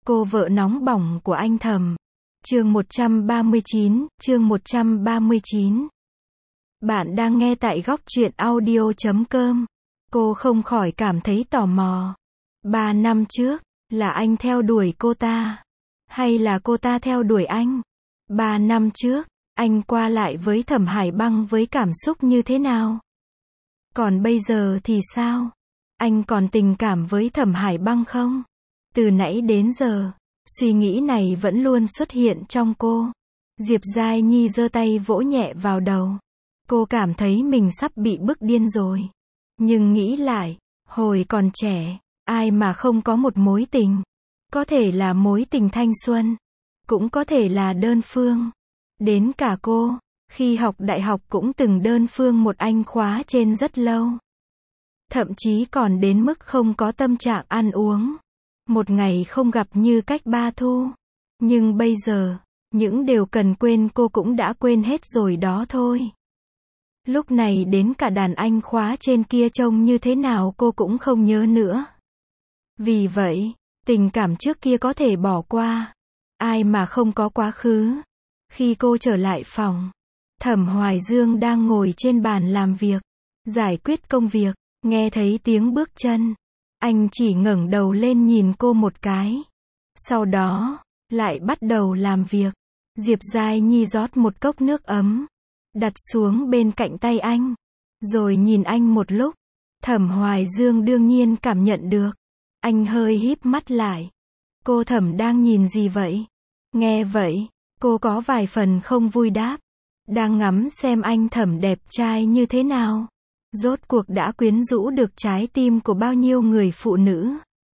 Cô vợ nóng bỏng của anh Thẩm. Chương 139. Bạn đang nghe tại góc truyện audio.com. Cô không khỏi cảm thấy tò mò. 3 năm trước, là anh theo đuổi cô ta? Hay là cô ta theo đuổi anh? 3 năm trước, anh qua lại với Thẩm Hải Băng với cảm xúc như thế nào? Còn bây giờ thì sao? Anh còn tình cảm với Thẩm Hải Băng không? Từ nãy đến giờ, suy nghĩ này vẫn luôn xuất hiện trong cô. Diệp Giai Nhi giơ tay vỗ nhẹ vào đầu. Cô cảm thấy mình sắp bị bức điên rồi. Nhưng nghĩ lại, hồi còn trẻ, ai mà không có một mối tình. Có thể là mối tình thanh xuân, cũng có thể là đơn phương. Đến cả cô, khi học đại học cũng từng đơn phương một anh khóa trên rất lâu. Thậm chí còn đến mức không có tâm trạng ăn uống. Một ngày không gặp như cách 3 thu. Nhưng bây giờ, những điều cần quên cô cũng đã quên hết rồi đó thôi. Lúc này đến cả đàn anh khóa trên kia trông như thế nào cô cũng không nhớ nữa. Vì vậy, tình cảm trước kia có thể bỏ qua. Ai mà không có quá khứ. Khi cô trở lại phòng, Thẩm Hoài Dương đang ngồi trên bàn làm việc, giải quyết công việc, nghe thấy tiếng bước chân. Anh chỉ ngẩng đầu lên nhìn cô một cái. Sau đó, lại bắt đầu làm việc. Diệp Giai Nhi rót một cốc nước ấm, đặt xuống bên cạnh tay anh, rồi nhìn anh một lúc. Thẩm Hoài Dương đương nhiên cảm nhận được. Anh hơi híp mắt lại. Cô Thẩm đang nhìn gì vậy? Nghe vậy, cô có vài phần không vui đáp. Đang ngắm xem anh Thẩm đẹp trai như thế nào. Rốt cuộc đã quyến rũ được trái tim của bao nhiêu người phụ nữ.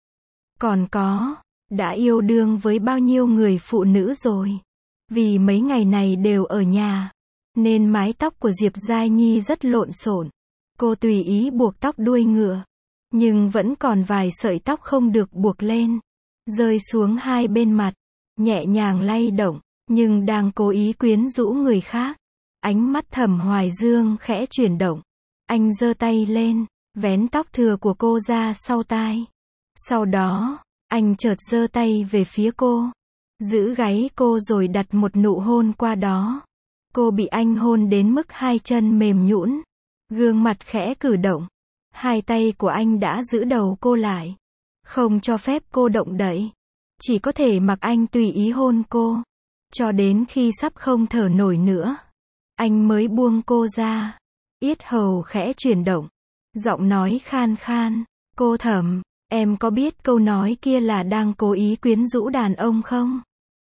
Còn có, đã yêu đương với bao nhiêu người phụ nữ rồi. Vì mấy ngày này đều ở nhà, nên mái tóc của Diệp Giai Nhi rất lộn xộn. Cô tùy ý buộc tóc đuôi ngựa, nhưng vẫn còn vài sợi tóc không được buộc lên, rơi xuống hai bên mặt, nhẹ nhàng lay động, nhưng đang cố ý quyến rũ người khác. Ánh mắt Thẩm Hoài Dương khẽ chuyển động. Anh giơ tay lên, vén tóc thừa của cô ra sau tai. Sau đó, anh chợt giơ tay về phía cô, giữ gáy cô rồi đặt một nụ hôn qua đó. Cô bị anh hôn đến mức hai chân mềm nhũn, gương mặt khẽ cử động. Hai tay của anh đã giữ đầu cô lại, không cho phép cô động đậy. Chỉ có thể mặc anh tùy ý hôn cô, cho đến khi sắp không thở nổi nữa, anh mới buông cô ra. Yết hầu khẽ chuyển động, giọng nói khan khan. Cô Thẩm, em có biết câu nói kia là đang cố ý quyến rũ đàn ông không?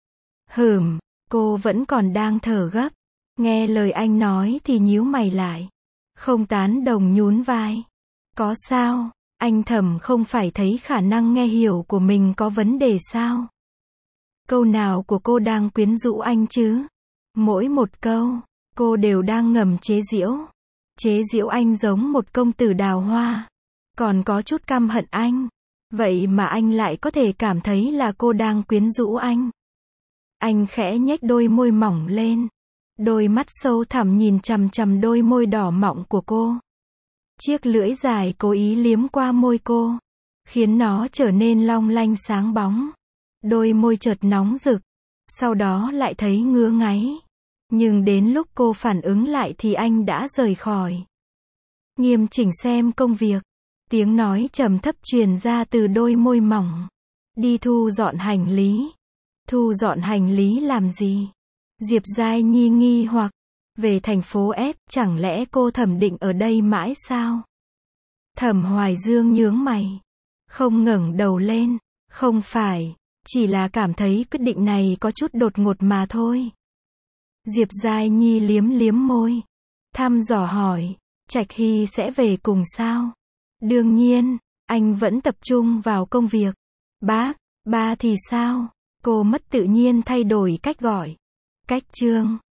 Cô vẫn còn đang thở gấp. Nghe lời anh nói thì nhíu mày lại. Không tán đồng nhún vai. Có sao, anh Thẩm không phải thấy khả năng nghe hiểu của mình có vấn đề sao? Câu nào của cô đang quyến rũ anh chứ? Mỗi một câu, cô đều đang ngầm chế giễu. Chế giễu anh giống một công tử đào hoa. Còn có chút căm hận anh. Vậy mà anh lại có thể cảm thấy là cô đang quyến rũ anh. Anh khẽ nhếch đôi môi mỏng lên. Đôi mắt sâu thẳm nhìn chằm chằm đôi môi đỏ mọng của cô. Chiếc lưỡi dài cố ý liếm qua môi cô, khiến nó trở nên long lanh sáng bóng. Đôi môi chợt nóng rực, sau đó lại thấy ngứa ngáy. Nhưng đến lúc cô phản ứng lại thì anh đã rời khỏi. Nghiêm chỉnh xem công việc. Tiếng nói trầm thấp truyền ra từ đôi môi mỏng. Đi thu dọn hành lý. Thu dọn hành lý làm gì? Diệp Giai Nhi nghi hoặc. Về thành phố S, chẳng lẽ cô Thẩm định ở đây mãi sao? Thẩm Hoài Dương nhướng mày, không ngẩng đầu lên. Không phải, chỉ là cảm thấy quyết định này có chút đột ngột mà thôi. Diệp Giai Nhi liếm liếm môi, thăm dò hỏi, Trạch Hy sẽ về cùng sao? Đương nhiên, anh vẫn tập trung vào công việc. Ba thì sao? Cô mất tự nhiên thay đổi cách gọi. Cách Trương,